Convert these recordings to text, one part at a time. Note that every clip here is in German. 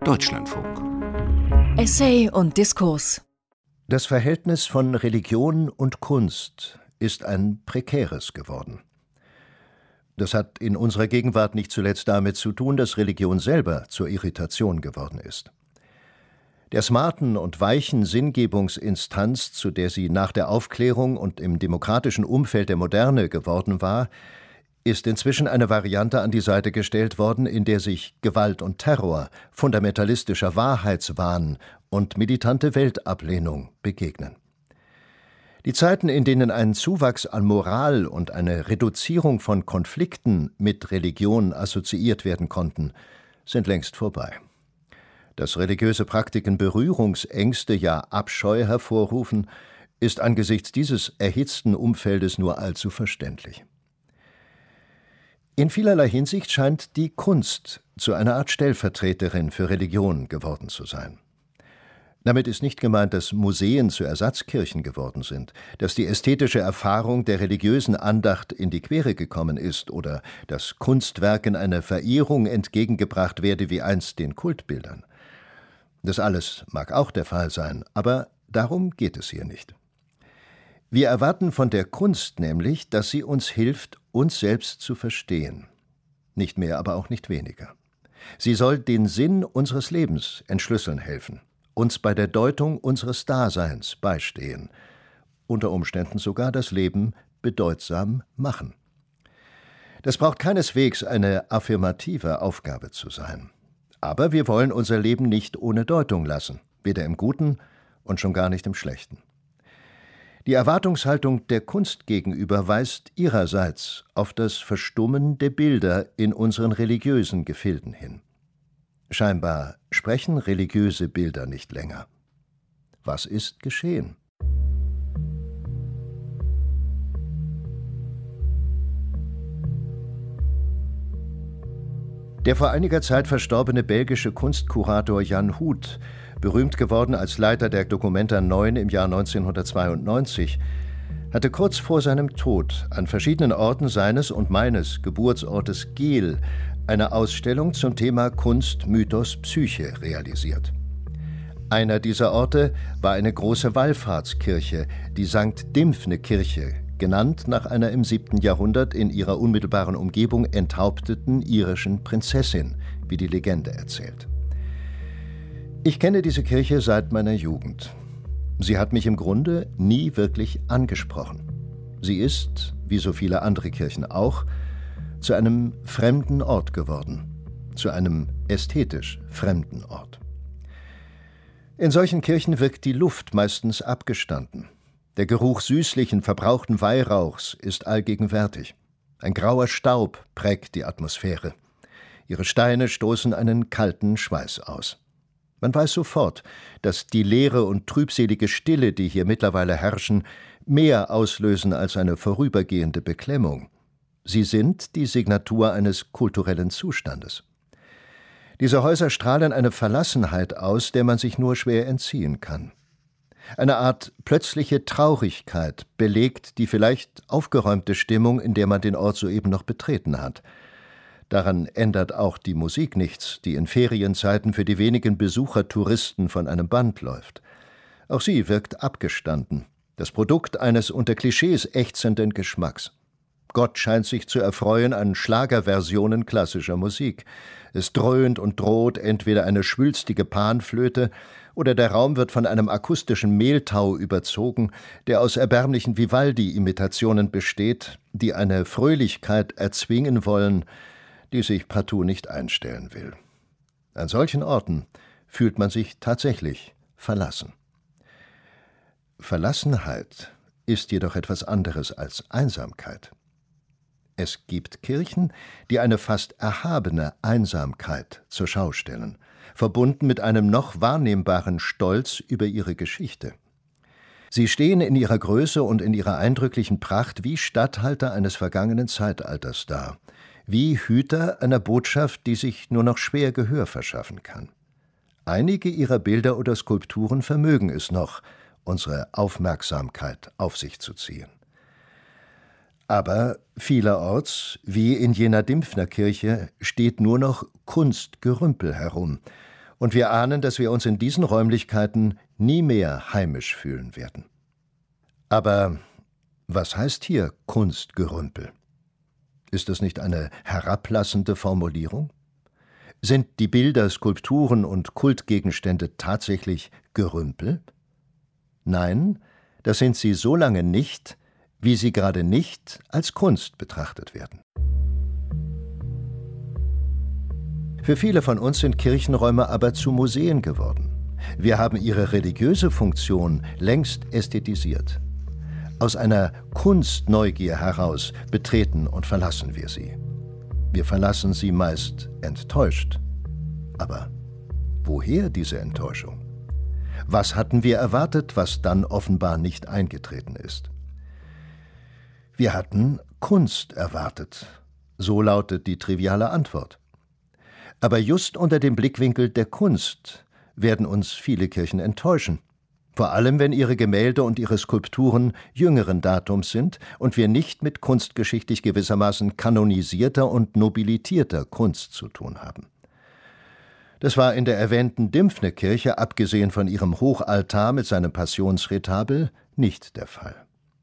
Deutschlandfunk. Essay und Diskurs. Das Verhältnis von Religion und Kunst ist ein prekäres geworden. Das hat in unserer Gegenwart nicht zuletzt damit zu tun, dass Religion selber zur Irritation geworden ist. Der smarten und weichen Sinngebungsinstanz, zu der sie nach der Aufklärung und im demokratischen Umfeld der Moderne geworden war, ist inzwischen eine Variante an die Seite gestellt worden, in der sich Gewalt und Terror, fundamentalistischer Wahrheitswahn und militante Weltablehnung begegnen. Die Zeiten, in denen ein Zuwachs an Moral und eine Reduzierung von Konflikten mit Religion assoziiert werden konnten, sind längst vorbei. Dass religiöse Praktiken Berührungsängste, ja Abscheu hervorrufen, ist angesichts dieses erhitzten Umfeldes nur allzu verständlich. In vielerlei Hinsicht scheint die Kunst zu einer Art Stellvertreterin für Religion geworden zu sein. Damit ist nicht gemeint, dass Museen zu Ersatzkirchen geworden sind, dass die ästhetische Erfahrung der religiösen Andacht in die Quere gekommen ist oder dass Kunstwerken eine Verehrung entgegengebracht werde wie einst den Kultbildern. Das alles mag auch der Fall sein, aber darum geht es hier nicht. Wir erwarten von der Kunst nämlich, dass sie uns hilft, uns selbst zu verstehen. Nicht mehr, aber auch nicht weniger. Sie soll den Sinn unseres Lebens entschlüsseln helfen, uns bei der Deutung unseres Daseins beistehen, unter Umständen sogar das Leben bedeutsam machen. Das braucht keineswegs eine affirmative Aufgabe zu sein. Aber wir wollen unser Leben nicht ohne Deutung lassen, weder im Guten und schon gar nicht im Schlechten. Die Erwartungshaltung der Kunst gegenüber weist ihrerseits auf das Verstummen der Bilder in unseren religiösen Gefilden hin. Scheinbar sprechen religiöse Bilder nicht länger. Was ist geschehen? Der vor einiger Zeit verstorbene belgische Kunstkurator Jan Hoet, berühmt geworden als Leiter der Documenta 9 im Jahr 1992, hatte kurz vor seinem Tod an verschiedenen Orten seines und meines Geburtsortes Geel eine Ausstellung zum Thema Kunst, Mythos, Psyche realisiert. Einer dieser Orte war eine große Wallfahrtskirche, die St. Dimfne-Kirche, genannt nach einer im 7. Jahrhundert in ihrer unmittelbaren Umgebung enthaupteten irischen Prinzessin, wie die Legende erzählt. Ich kenne diese Kirche seit meiner Jugend. Sie hat mich im Grunde nie wirklich angesprochen. Sie ist, wie so viele andere Kirchen auch, zu einem fremden Ort geworden, zu einem ästhetisch fremden Ort. In solchen Kirchen wirkt die Luft meistens abgestanden. Der Geruch süßlichen, verbrauchten Weihrauchs ist allgegenwärtig. Ein grauer Staub prägt die Atmosphäre. Ihre Steine stoßen einen kalten Schweiß aus. Man weiß sofort, dass die leere und trübselige Stille, die hier mittlerweile herrschen, mehr auslösen als eine vorübergehende Beklemmung. Sie sind die Signatur eines kulturellen Zustandes. Diese Häuser strahlen eine Verlassenheit aus, der man sich nur schwer entziehen kann. Eine Art plötzliche Traurigkeit belegt die vielleicht aufgeräumte Stimmung, in der man den Ort soeben noch betreten hat. Daran ändert auch die Musik nichts, die in Ferienzeiten für die wenigen Besucher-Touristen von einem Band läuft. Auch sie wirkt abgestanden, das Produkt eines unter Klischees ächzenden Geschmacks. Gott scheint sich zu erfreuen an Schlagerversionen klassischer Musik. Es dröhnt und droht entweder eine schwülstige Panflöte oder der Raum wird von einem akustischen Mehltau überzogen, der aus erbärmlichen Vivaldi-Imitationen besteht, die eine Fröhlichkeit erzwingen wollen, die sich partout nicht einstellen will. An solchen Orten fühlt man sich tatsächlich verlassen. Verlassenheit ist jedoch etwas anderes als Einsamkeit. Es gibt Kirchen, die eine fast erhabene Einsamkeit zur Schau stellen, verbunden mit einem noch wahrnehmbaren Stolz über ihre Geschichte. Sie stehen in ihrer Größe und in ihrer eindrücklichen Pracht wie Statthalter eines vergangenen Zeitalters da, wie Hüter einer Botschaft, die sich nur noch schwer Gehör verschaffen kann. Einige ihrer Bilder oder Skulpturen vermögen es noch, unsere Aufmerksamkeit auf sich zu ziehen. Aber vielerorts, wie in jener Dimfner Kirche, steht nur noch Kunstgerümpel herum, Und wir ahnen, dass wir uns in diesen Räumlichkeiten nie mehr heimisch fühlen werden. Aber was heißt hier Kunstgerümpel? Ist das nicht eine herablassende Formulierung? Sind die Bilder, Skulpturen und Kultgegenstände tatsächlich Gerümpel? Nein, das sind sie so lange nicht, wie sie gerade nicht als Kunst betrachtet werden. Für viele von uns sind Kirchenräume aber zu Museen geworden. Wir haben ihre religiöse Funktion längst ästhetisiert. Aus einer Kunstneugier heraus betreten und verlassen wir sie. Wir verlassen sie meist enttäuscht. Aber woher diese Enttäuschung? Was hatten wir erwartet, was dann offenbar nicht eingetreten ist? Wir hatten Kunst erwartet. So lautet die triviale Antwort. Aber just unter dem Blickwinkel der Kunst werden uns viele Kirchen enttäuschen. Vor allem, wenn ihre Gemälde und ihre Skulpturen jüngeren Datums sind und wir nicht mit kunstgeschichtlich gewissermaßen kanonisierter und nobilitierter Kunst zu tun haben. Das war in der erwähnten Dimpfne-Kirche, abgesehen von ihrem Hochaltar mit seinem Passionsretabel, nicht der Fall.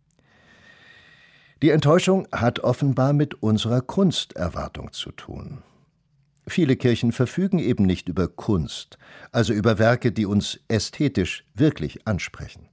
Die Enttäuschung hat offenbar mit unserer Kunsterwartung zu tun. Viele Kirchen verfügen eben nicht über Kunst, also über Werke, die uns ästhetisch wirklich ansprechen.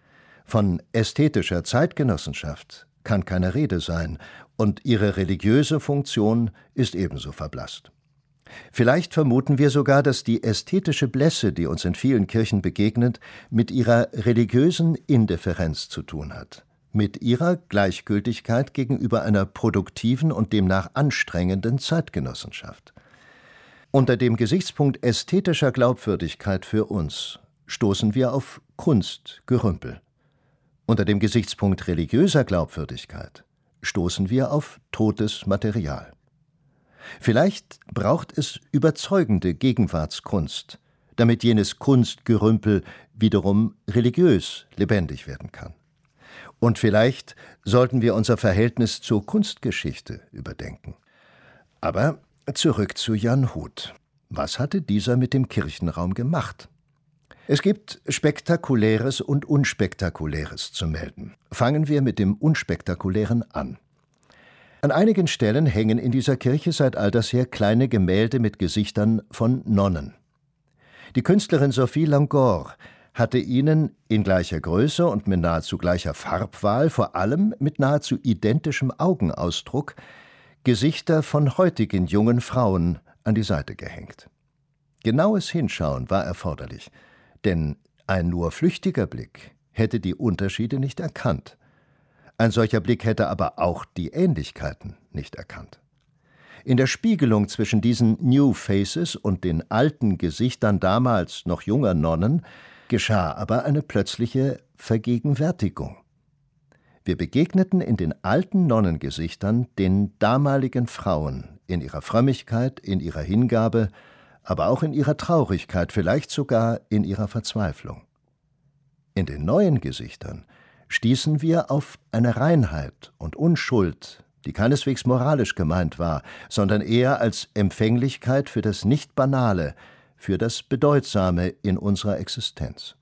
Von ästhetischer Zeitgenossenschaft kann keine Rede sein, und ihre religiöse Funktion ist ebenso verblasst. Vielleicht vermuten wir sogar, dass die ästhetische Blässe, die uns in vielen Kirchen begegnet, mit ihrer religiösen Indifferenz zu tun hat, mit ihrer Gleichgültigkeit gegenüber einer produktiven und demnach anstrengenden Zeitgenossenschaft. Unter dem Gesichtspunkt ästhetischer Glaubwürdigkeit für uns stoßen wir auf Kunstgerümpel. Unter dem Gesichtspunkt religiöser Glaubwürdigkeit stoßen wir auf totes Material. Vielleicht braucht es überzeugende Gegenwartskunst, damit jenes Kunstgerümpel wiederum religiös lebendig werden kann. Und vielleicht sollten wir unser Verhältnis zur Kunstgeschichte überdenken. Aber zurück zu Jan Hut. Was hatte dieser mit dem Kirchenraum gemacht? Es gibt Spektakuläres und Unspektakuläres zu melden. Fangen wir mit dem Unspektakulären an. An einigen Stellen hängen in dieser Kirche seit alters her kleine Gemälde mit Gesichtern von Nonnen. Die Künstlerin Sophie Langor hatte ihnen in gleicher Größe und mit nahezu gleicher Farbwahl, vor allem mit nahezu identischem Augenausdruck, Gesichter von heutigen jungen Frauen an die Seite gehängt. Genaues Hinschauen war erforderlich, denn ein nur flüchtiger Blick hätte die Unterschiede nicht erkannt. Ein solcher Blick hätte aber auch die Ähnlichkeiten nicht erkannt. In der Spiegelung zwischen diesen New Faces und den alten Gesichtern damals noch junger Nonnen geschah aber eine plötzliche Vergegenwärtigung. Wir begegneten in den alten Nonnengesichtern den damaligen Frauen in ihrer Frömmigkeit, in ihrer Hingabe, aber auch in ihrer Traurigkeit, vielleicht sogar in ihrer Verzweiflung. In den neuen Gesichtern stießen wir auf eine Reinheit und Unschuld, die keineswegs moralisch gemeint war, sondern eher als Empfänglichkeit für das Nicht-Banale, für das Bedeutsame in unserer Existenz.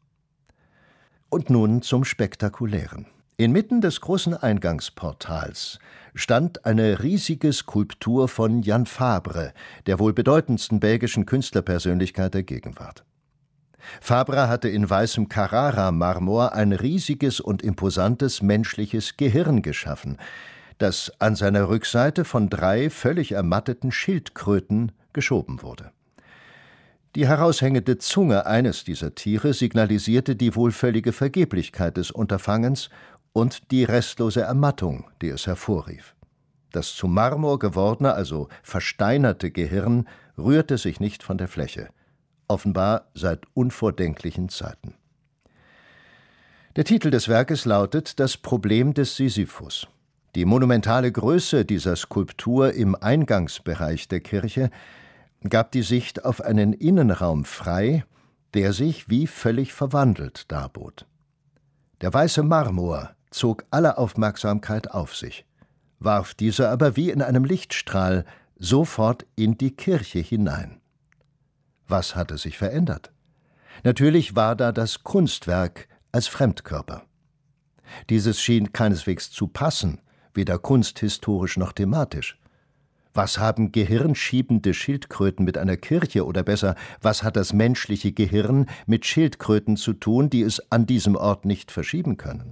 Und nun zum Spektakulären. Inmitten des großen Eingangsportals stand eine riesige Skulptur von Jan Fabre, der wohl bedeutendsten belgischen Künstlerpersönlichkeit der Gegenwart. Fabre hatte in weißem Carrara-Marmor ein riesiges und imposantes menschliches Gehirn geschaffen, das an seiner Rückseite von 3 völlig ermatteten Schildkröten geschoben wurde. Die heraushängende Zunge eines dieser Tiere signalisierte die wohl völlige Vergeblichkeit des Unterfangens und die restlose Ermattung, die es hervorrief. Das zu Marmor gewordene, also versteinerte Gehirn rührte sich nicht von der Fläche, offenbar seit unvordenklichen Zeiten. Der Titel des Werkes lautet »Das Problem des Sisyphus«. Die monumentale Größe dieser Skulptur im Eingangsbereich der Kirche gab die Sicht auf einen Innenraum frei, der sich wie völlig verwandelt darbot. Der weiße Marmor zog alle Aufmerksamkeit auf sich, warf diese aber wie in einem Lichtstrahl sofort in die Kirche hinein. Was hatte sich verändert? Natürlich war da das Kunstwerk als Fremdkörper. Dieses schien keineswegs zu passen, weder kunsthistorisch noch thematisch. Was haben gehirnschiebende Schildkröten mit einer Kirche, oder besser, was hat das menschliche Gehirn mit Schildkröten zu tun, die es an diesem Ort nicht verschieben können?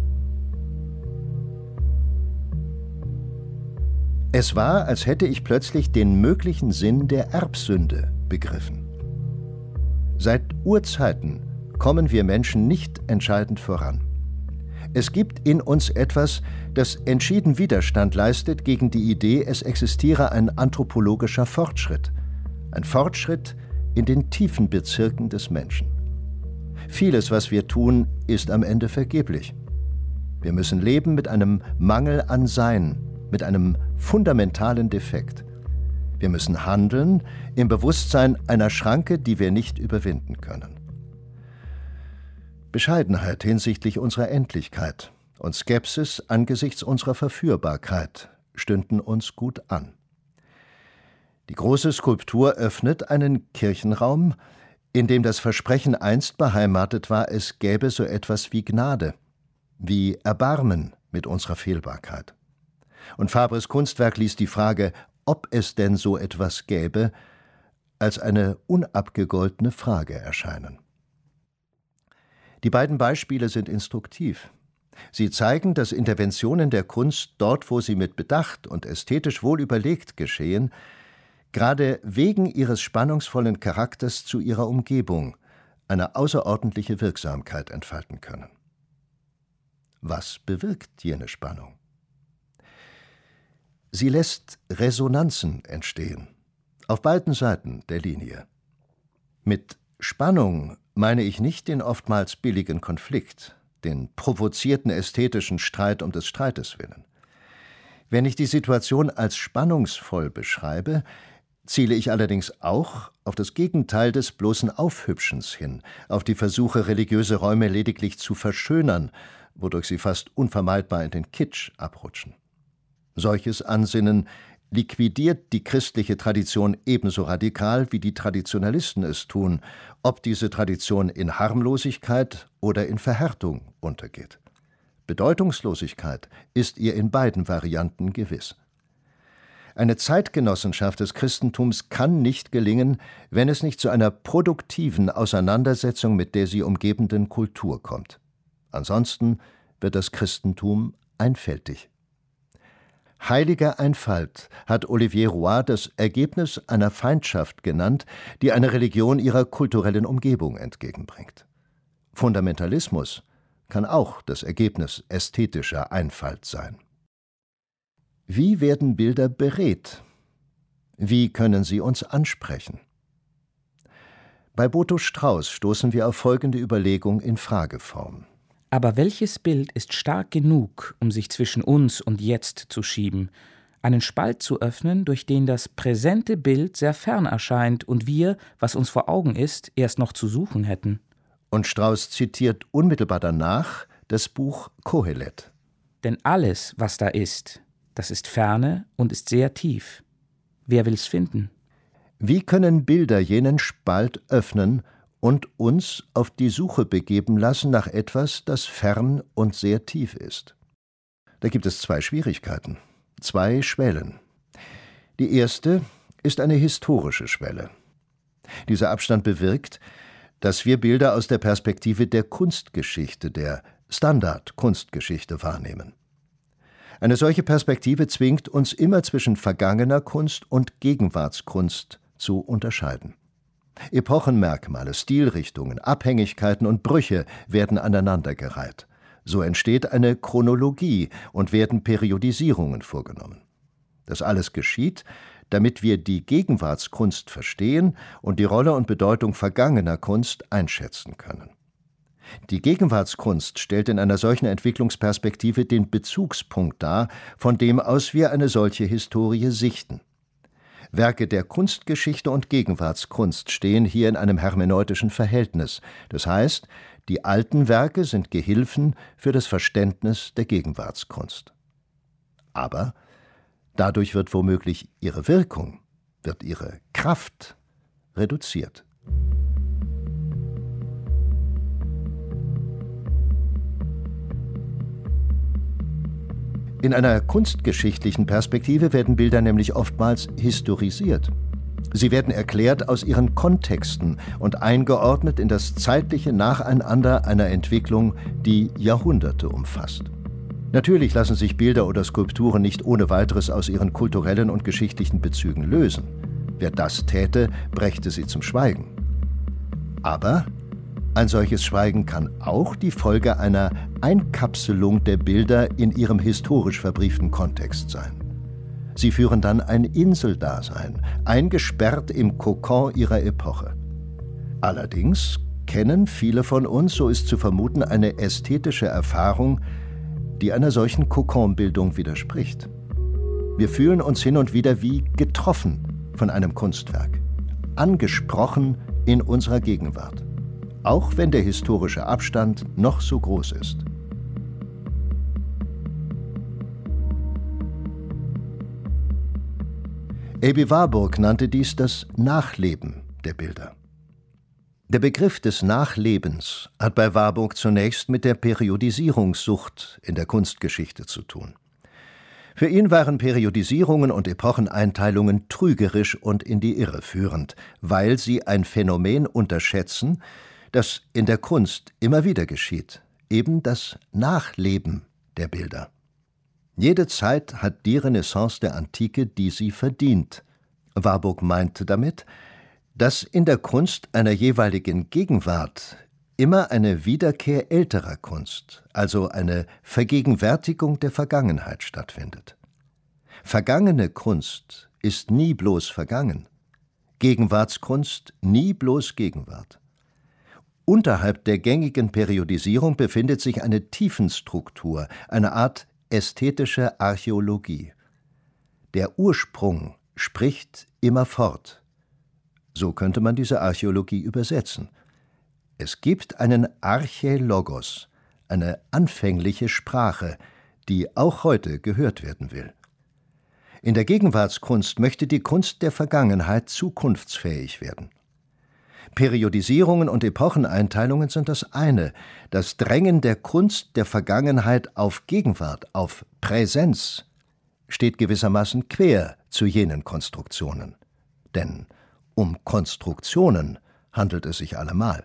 Es war, als hätte ich plötzlich den möglichen Sinn der Erbsünde begriffen. Seit Urzeiten kommen wir Menschen nicht entscheidend voran. Es gibt in uns etwas, das entschieden Widerstand leistet gegen die Idee, es existiere ein anthropologischer Fortschritt. Ein Fortschritt in den tiefen Bezirken des Menschen. Vieles, was wir tun, ist am Ende vergeblich. Wir müssen leben mit einem Mangel an Sein, mit einem fundamentalen Defekt. Wir müssen handeln im Bewusstsein einer Schranke, die wir nicht überwinden können. Bescheidenheit hinsichtlich unserer Endlichkeit und Skepsis angesichts unserer Verführbarkeit stünden uns gut an. Die große Skulptur öffnet einen Kirchenraum, in dem das Versprechen einst beheimatet war, es gäbe so etwas wie Gnade, wie Erbarmen mit unserer Fehlbarkeit. Und Fabres Kunstwerk ließ die Frage, ob es denn so etwas gäbe, als eine unabgegoltene Frage erscheinen. Die beiden Beispiele sind instruktiv. Sie zeigen, dass Interventionen der Kunst dort, wo sie mit Bedacht und ästhetisch wohl überlegt geschehen, gerade wegen ihres spannungsvollen Charakters zu ihrer Umgebung eine außerordentliche Wirksamkeit entfalten können. Was bewirkt jene Spannung? Sie lässt Resonanzen entstehen, auf beiden Seiten der Linie. Mit Spannung meine ich nicht den oftmals billigen Konflikt, den provozierten ästhetischen Streit um des Streites willen. Wenn ich die Situation als spannungsvoll beschreibe, ziele ich allerdings auch auf das Gegenteil des bloßen Aufhübschens hin, auf die Versuche, religiöse Räume lediglich zu verschönern, wodurch sie fast unvermeidbar in den Kitsch abrutschen. Solches Ansinnen liquidiert die christliche Tradition ebenso radikal, wie die Traditionalisten es tun, ob diese Tradition in Harmlosigkeit oder in Verhärtung untergeht. Bedeutungslosigkeit ist ihr in beiden Varianten gewiss. Eine Zeitgenossenschaft des Christentums kann nicht gelingen, wenn es nicht zu einer produktiven Auseinandersetzung mit der sie umgebenden Kultur kommt. Ansonsten wird das Christentum einfältig. Heiliger Einfalt hat Olivier Roy das Ergebnis einer Feindschaft genannt, die eine Religion ihrer kulturellen Umgebung entgegenbringt. Fundamentalismus kann auch das Ergebnis ästhetischer Einfalt sein. Wie werden Bilder beredt? Wie können sie uns ansprechen? Bei Boto Strauß stoßen wir auf folgende Überlegung in Frageform. Aber welches Bild ist stark genug, um sich zwischen uns und jetzt zu schieben, einen Spalt zu öffnen, durch den das präsente Bild sehr fern erscheint und wir, was uns vor Augen ist, erst noch zu suchen hätten? Und Strauß zitiert unmittelbar danach das Buch Kohelet. Denn alles, was da ist, das ist ferne und ist sehr tief. Wer will's finden? Wie können Bilder jenen Spalt öffnen und uns auf die Suche begeben lassen nach etwas, das fern und sehr tief ist? Da gibt es zwei Schwierigkeiten, zwei Schwellen. Die erste ist eine historische Schwelle. Dieser Abstand bewirkt, dass wir Bilder aus der Perspektive der Kunstgeschichte, der Standard-Kunstgeschichte wahrnehmen. Eine solche Perspektive zwingt uns immer zwischen vergangener Kunst und Gegenwartskunst zu unterscheiden. Epochenmerkmale, Stilrichtungen, Abhängigkeiten und Brüche werden aneinandergereiht. So entsteht eine Chronologie und werden Periodisierungen vorgenommen. Das alles geschieht, damit wir die Gegenwartskunst verstehen und die Rolle und Bedeutung vergangener Kunst einschätzen können. Die Gegenwartskunst stellt in einer solchen Entwicklungsperspektive den Bezugspunkt dar, von dem aus wir eine solche Historie sichten. Werke der Kunstgeschichte und Gegenwartskunst stehen hier in einem hermeneutischen Verhältnis. Das heißt, die alten Werke sind Gehilfen für das Verständnis der Gegenwartskunst. Aber dadurch wird womöglich ihre Wirkung, wird ihre Kraft reduziert. In einer kunstgeschichtlichen Perspektive werden Bilder nämlich oftmals historisiert. Sie werden erklärt aus ihren Kontexten und eingeordnet in das zeitliche Nacheinander einer Entwicklung, die Jahrhunderte umfasst. Natürlich lassen sich Bilder oder Skulpturen nicht ohne weiteres aus ihren kulturellen und geschichtlichen Bezügen lösen. Wer das täte, brächte sie zum Schweigen. Aber ein solches Schweigen kann auch die Folge einer Einkapselung der Bilder in ihrem historisch verbrieften Kontext sein. Sie führen dann ein Inseldasein, eingesperrt im Kokon ihrer Epoche. Allerdings kennen viele von uns, so ist zu vermuten, eine ästhetische Erfahrung, die einer solchen Kokonbildung widerspricht. Wir fühlen uns hin und wieder wie getroffen von einem Kunstwerk, angesprochen in unserer Gegenwart, auch wenn der historische Abstand noch so groß ist. Aby Warburg nannte dies das Nachleben der Bilder. Der Begriff des Nachlebens hat bei Warburg zunächst mit der Periodisierungssucht in der Kunstgeschichte zu tun. Für ihn waren Periodisierungen und Epocheneinteilungen trügerisch und in die Irre führend, weil sie ein Phänomen unterschätzen, das in der Kunst immer wieder geschieht, eben das Nachleben der Bilder. Jede Zeit hat die Renaissance der Antike, die sie verdient. Warburg meinte damit, dass in der Kunst einer jeweiligen Gegenwart immer eine Wiederkehr älterer Kunst, also eine Vergegenwärtigung der Vergangenheit stattfindet. Vergangene Kunst ist nie bloß vergangen, Gegenwartskunst nie bloß Gegenwart. Unterhalb der gängigen Periodisierung befindet sich eine Tiefenstruktur, eine Art ästhetische Archäologie. Der Ursprung spricht immerfort. So könnte man diese Archäologie übersetzen. Es gibt einen Archäologos, eine anfängliche Sprache, die auch heute gehört werden will. In der Gegenwartskunst möchte die Kunst der Vergangenheit zukunftsfähig werden. Periodisierungen und Epocheneinteilungen sind das eine. Das Drängen der Kunst der Vergangenheit auf Gegenwart, auf Präsenz, steht gewissermaßen quer zu jenen Konstruktionen. Denn um Konstruktionen handelt es sich allemal.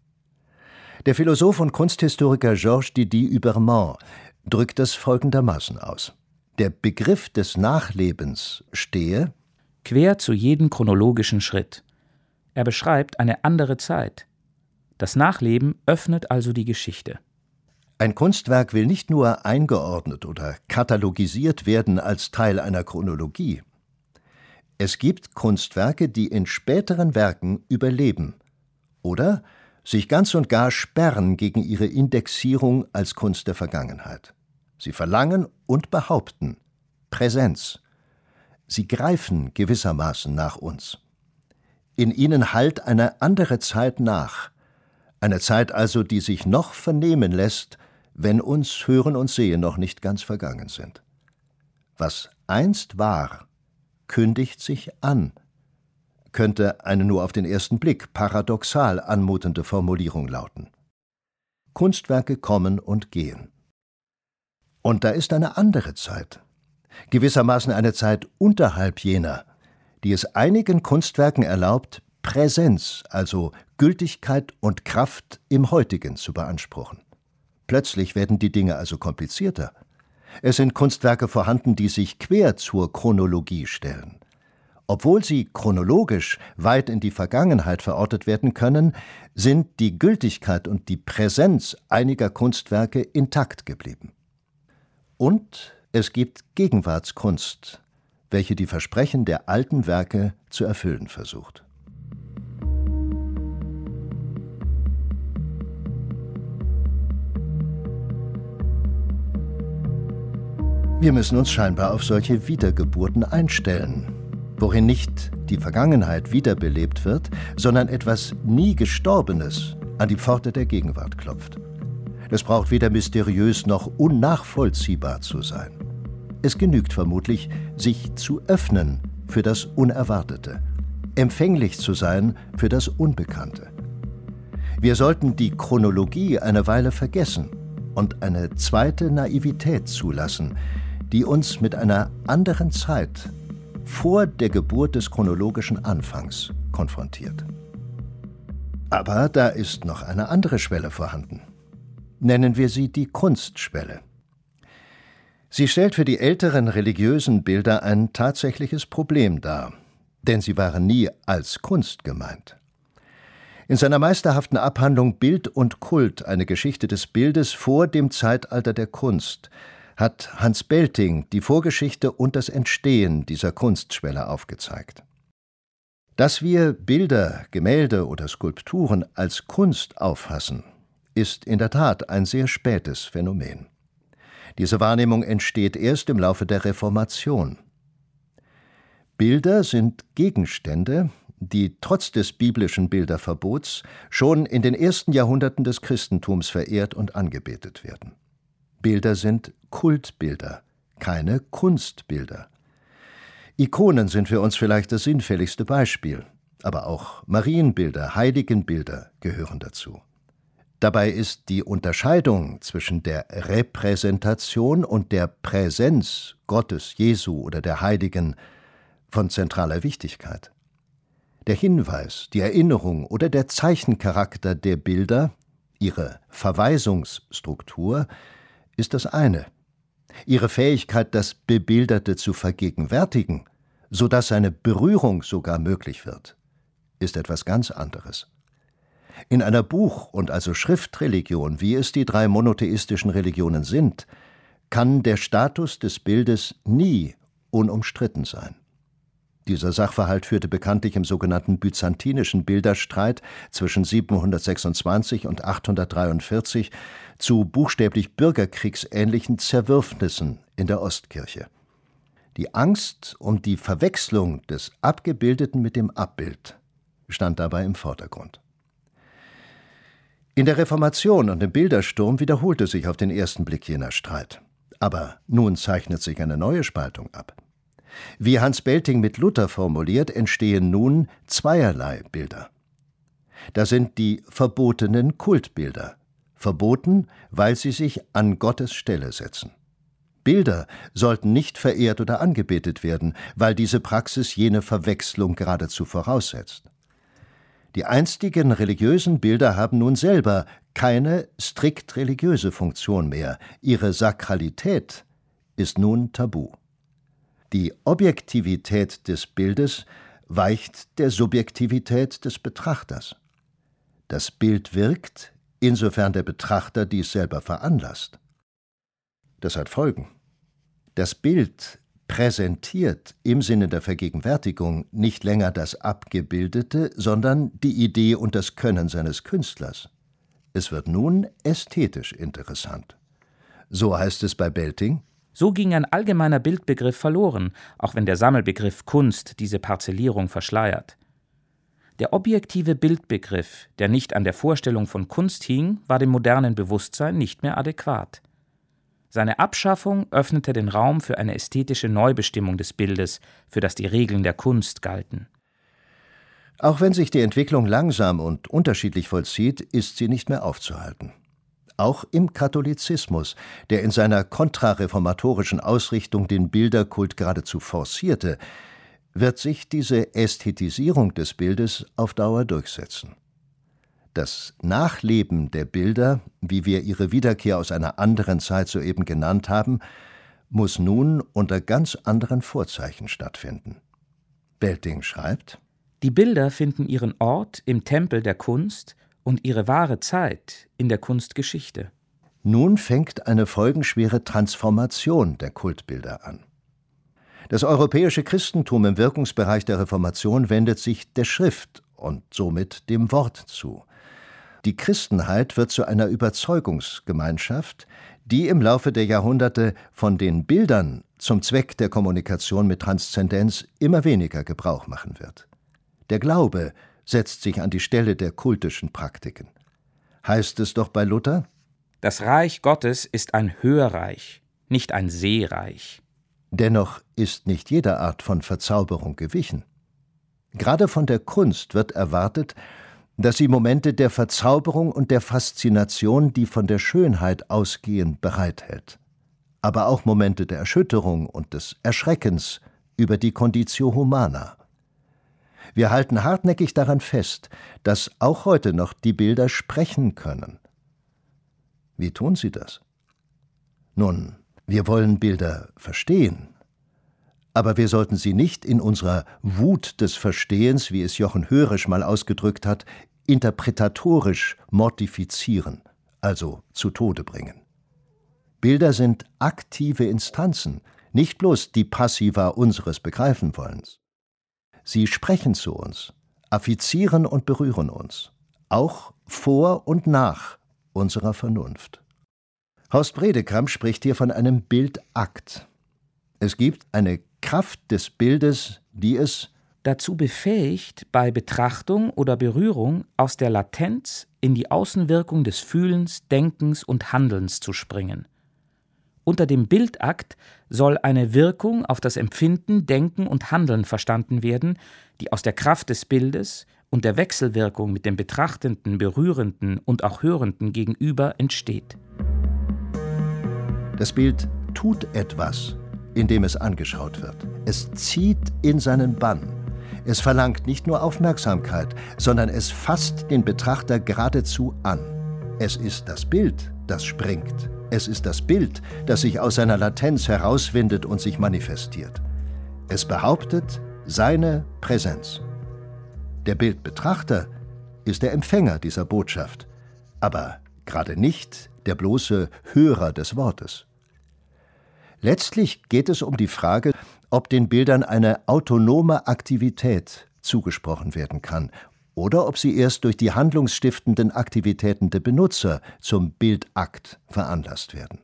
Der Philosoph und Kunsthistoriker Georges Didier-Huberman drückt das folgendermaßen aus: Der Begriff des Nachlebens stehe quer zu jedem chronologischen Schritt. Er beschreibt eine andere Zeit. Das Nachleben öffnet also die Geschichte. Ein Kunstwerk will nicht nur eingeordnet oder katalogisiert werden als Teil einer Chronologie. Es gibt Kunstwerke, die in späteren Werken überleben oder sich ganz und gar sperren gegen ihre Indexierung als Kunst der Vergangenheit. Sie verlangen und behaupten Präsenz. Sie greifen gewissermaßen nach uns. In ihnen hallt eine andere Zeit nach, eine Zeit also, die sich noch vernehmen lässt, wenn uns Hören und Sehen noch nicht ganz vergangen sind. Was einst war, kündigt sich an, könnte eine nur auf den ersten Blick paradoxal anmutende Formulierung lauten. Kunstwerke kommen und gehen. Und da ist eine andere Zeit, gewissermaßen eine Zeit unterhalb jener, die es einigen Kunstwerken erlaubt, Präsenz, also Gültigkeit und Kraft im Heutigen zu beanspruchen. Plötzlich werden die Dinge also komplizierter. Es sind Kunstwerke vorhanden, die sich quer zur Chronologie stellen. Obwohl sie chronologisch weit in die Vergangenheit verortet werden können, sind die Gültigkeit und die Präsenz einiger Kunstwerke intakt geblieben. Und es gibt Gegenwartskunst, welche die Versprechen der alten Werke zu erfüllen versucht. Wir müssen uns scheinbar auf solche Wiedergeburten einstellen, worin nicht die Vergangenheit wiederbelebt wird, sondern etwas nie Gestorbenes an die Pforte der Gegenwart klopft. Es braucht weder mysteriös noch unnachvollziehbar zu sein. Es genügt vermutlich, sich zu öffnen für das Unerwartete, empfänglich zu sein für das Unbekannte. Wir sollten die Chronologie eine Weile vergessen und eine zweite Naivität zulassen, die uns mit einer anderen Zeit vor der Geburt des chronologischen Anfangs konfrontiert. Aber da ist noch eine andere Schwelle vorhanden. Nennen wir sie die Kunstschwelle. Sie stellt für die älteren religiösen Bilder ein tatsächliches Problem dar, denn sie waren nie als Kunst gemeint. In seiner meisterhaften Abhandlung Bild und Kult, eine Geschichte des Bildes vor dem Zeitalter der Kunst, hat Hans Belting die Vorgeschichte und das Entstehen dieser Kunstschwelle aufgezeigt. Dass wir Bilder, Gemälde oder Skulpturen als Kunst auffassen, ist in der Tat ein sehr spätes Phänomen. Diese Wahrnehmung entsteht erst im Laufe der Reformation. Bilder sind Gegenstände, die trotz des biblischen Bilderverbots schon in den ersten Jahrhunderten des Christentums verehrt und angebetet werden. Bilder sind Kultbilder, keine Kunstbilder. Ikonen sind für uns vielleicht das sinnfälligste Beispiel, aber auch Marienbilder, Heiligenbilder gehören dazu. Dabei ist die Unterscheidung zwischen der Repräsentation und der Präsenz Gottes, Jesu oder der Heiligen von zentraler Wichtigkeit. Der Hinweis, die Erinnerung oder der Zeichencharakter der Bilder, ihre Verweisungsstruktur, ist das eine. Ihre Fähigkeit, das Bebilderte zu vergegenwärtigen, sodass seine Berührung sogar möglich wird, ist etwas ganz anderes. In einer Buch- und also Schriftreligion, wie es die 3 monotheistischen Religionen sind, kann der Status des Bildes nie unumstritten sein. Dieser Sachverhalt führte bekanntlich im sogenannten byzantinischen Bilderstreit zwischen 726 und 843 zu buchstäblich bürgerkriegsähnlichen Zerwürfnissen in der Ostkirche. Die Angst um die Verwechslung des Abgebildeten mit dem Abbild stand dabei im Vordergrund. In der Reformation und im Bildersturm wiederholte sich auf den ersten Blick jener Streit. Aber nun zeichnet sich eine neue Spaltung ab. Wie Hans Belting mit Luther formuliert, entstehen nun zweierlei Bilder. Da sind die verbotenen Kultbilder, verboten, weil sie sich an Gottes Stelle setzen. Bilder sollten nicht verehrt oder angebetet werden, weil diese Praxis jene Verwechslung geradezu voraussetzt. Die einstigen religiösen Bilder haben nun selber keine strikt religiöse Funktion mehr. Ihre Sakralität ist nun tabu. Die Objektivität des Bildes weicht der Subjektivität des Betrachters. Das Bild wirkt, insofern der Betrachter dies selber veranlasst. Das hat Folgen. Das Bild präsentiert im Sinne der Vergegenwärtigung nicht länger das Abgebildete, sondern die Idee und das Können seines Künstlers. Es wird nun ästhetisch interessant. So heißt es bei Belting: So ging ein allgemeiner Bildbegriff verloren, auch wenn der Sammelbegriff Kunst diese Parzellierung verschleiert. Der objektive Bildbegriff, der nicht an der Vorstellung von Kunst hing, war dem modernen Bewusstsein nicht mehr adäquat. Seine Abschaffung öffnete den Raum für eine ästhetische Neubestimmung des Bildes, für das die Regeln der Kunst galten. Auch wenn sich die Entwicklung langsam und unterschiedlich vollzieht, ist sie nicht mehr aufzuhalten. Auch im Katholizismus, der in seiner kontrareformatorischen Ausrichtung den Bilderkult geradezu forcierte, wird sich diese Ästhetisierung des Bildes auf Dauer durchsetzen. Das Nachleben der Bilder, wie wir ihre Wiederkehr aus einer anderen Zeit soeben genannt haben, muss nun unter ganz anderen Vorzeichen stattfinden. Belting schreibt: Die Bilder finden ihren Ort im Tempel der Kunst und ihre wahre Zeit in der Kunstgeschichte. Nun fängt eine folgenschwere Transformation der Kultbilder an. Das europäische Christentum im Wirkungsbereich der Reformation wendet sich der Schrift und somit dem Wort zu. Die Christenheit wird zu einer Überzeugungsgemeinschaft, die im Laufe der Jahrhunderte von den Bildern zum Zweck der Kommunikation mit Transzendenz immer weniger Gebrauch machen wird. Der Glaube setzt sich an die Stelle der kultischen Praktiken. Heißt es doch bei Luther: Das Reich Gottes ist ein Hörreich, nicht ein Sehreich. Dennoch ist nicht jeder Art von Verzauberung gewichen. Gerade von der Kunst wird erwartet, dass sie Momente der Verzauberung und der Faszination, die von der Schönheit ausgehen, bereithält, aber auch Momente der Erschütterung und des Erschreckens über die Conditio Humana. Wir halten hartnäckig daran fest, dass auch heute noch die Bilder sprechen können. Wie tun sie das? Nun, wir wollen Bilder verstehen, aber wir sollten sie nicht in unserer Wut des Verstehens, wie es Jochen Hörisch mal ausgedrückt hat, interpretatorisch mortifizieren, also zu Tode bringen. Bilder sind aktive Instanzen, nicht bloß die Passiva unseres Begreifenwollens. Sie sprechen zu uns, affizieren und berühren uns, auch vor und nach unserer Vernunft. Horst Bredekamp spricht hier von einem Bildakt. Es gibt eine Kraft des Bildes, die es dazu befähigt, bei Betrachtung oder Berührung aus der Latenz in die Außenwirkung des Fühlens, Denkens und Handelns zu springen. Unter dem Bildakt soll eine Wirkung auf das Empfinden, Denken und Handeln verstanden werden, die aus der Kraft des Bildes und der Wechselwirkung mit dem betrachtenden, berührenden und auch hörenden Gegenüber entsteht. Das Bild tut etwas, indem es angeschaut wird. Es zieht in seinen Bann. Es verlangt nicht nur Aufmerksamkeit, sondern es fasst den Betrachter geradezu an. Es ist das Bild, das springt. Es ist das Bild, das sich aus seiner Latenz herauswindet und sich manifestiert. Es behauptet seine Präsenz. Der Bildbetrachter ist der Empfänger dieser Botschaft, aber gerade nicht der bloße Hörer des Wortes. Letztlich geht es um die Frage, ob den Bildern eine autonome Aktivität zugesprochen werden kann oder ob sie erst durch die handlungsstiftenden Aktivitäten der Benutzer zum Bildakt veranlasst werden.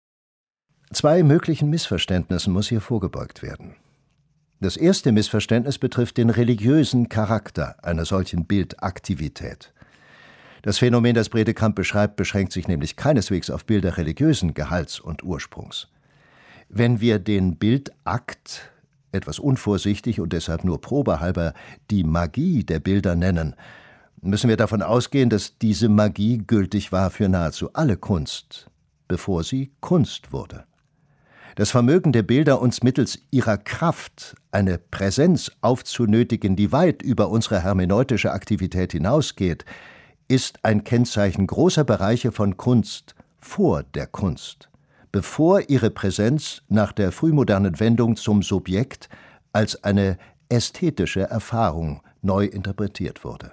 2 möglichen Missverständnissen muss hier vorgebeugt werden. Das erste Missverständnis betrifft den religiösen Charakter einer solchen Bildaktivität. Das Phänomen, das Bredekamp beschreibt, beschränkt sich nämlich keineswegs auf Bilder religiösen Gehalts und Ursprungs. Wenn wir den Bildakt, etwas unvorsichtig und deshalb nur probehalber, die Magie der Bilder nennen, müssen wir davon ausgehen, dass diese Magie gültig war für nahezu alle Kunst, bevor sie Kunst wurde. Das Vermögen der Bilder, uns mittels ihrer Kraft eine Präsenz aufzunötigen, die weit über unsere hermeneutische Aktivität hinausgeht, ist ein Kennzeichen großer Bereiche von Kunst vor der Kunst, bevor ihre Präsenz nach der frühmodernen Wendung zum Subjekt als eine ästhetische Erfahrung neu interpretiert wurde.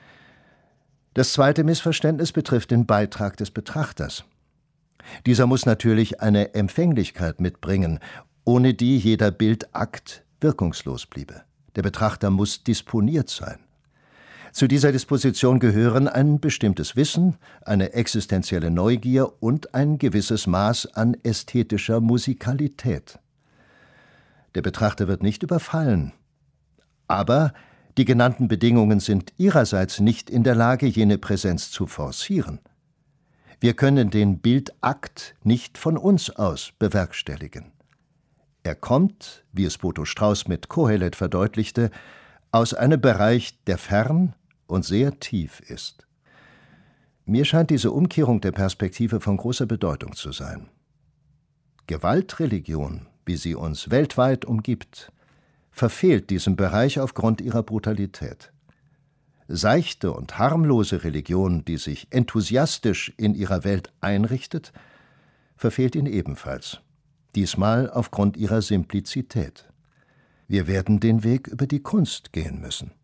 Das zweite Missverständnis betrifft den Beitrag des Betrachters. Dieser muss natürlich eine Empfänglichkeit mitbringen, ohne die jeder Bildakt wirkungslos bliebe. Der Betrachter muss disponiert sein. Zu dieser Disposition gehören ein bestimmtes Wissen, eine existenzielle Neugier und ein gewisses Maß an ästhetischer Musikalität. Der Betrachter wird nicht überfallen, aber die genannten Bedingungen sind ihrerseits nicht in der Lage, jene Präsenz zu forcieren. Wir können den Bildakt nicht von uns aus bewerkstelligen. Er kommt, wie es Boto Strauß mit Kohelet verdeutlichte, aus einem Bereich, der fern und sehr tief ist. Mir scheint diese Umkehrung der Perspektive von großer Bedeutung zu sein. Gewaltreligion, wie sie uns weltweit umgibt, verfehlt diesen Bereich aufgrund ihrer Brutalität. Seichte und harmlose Religion, die sich enthusiastisch in ihrer Welt einrichtet, verfehlt ihn ebenfalls, diesmal aufgrund ihrer Simplizität. Wir werden den Weg über die Kunst gehen müssen.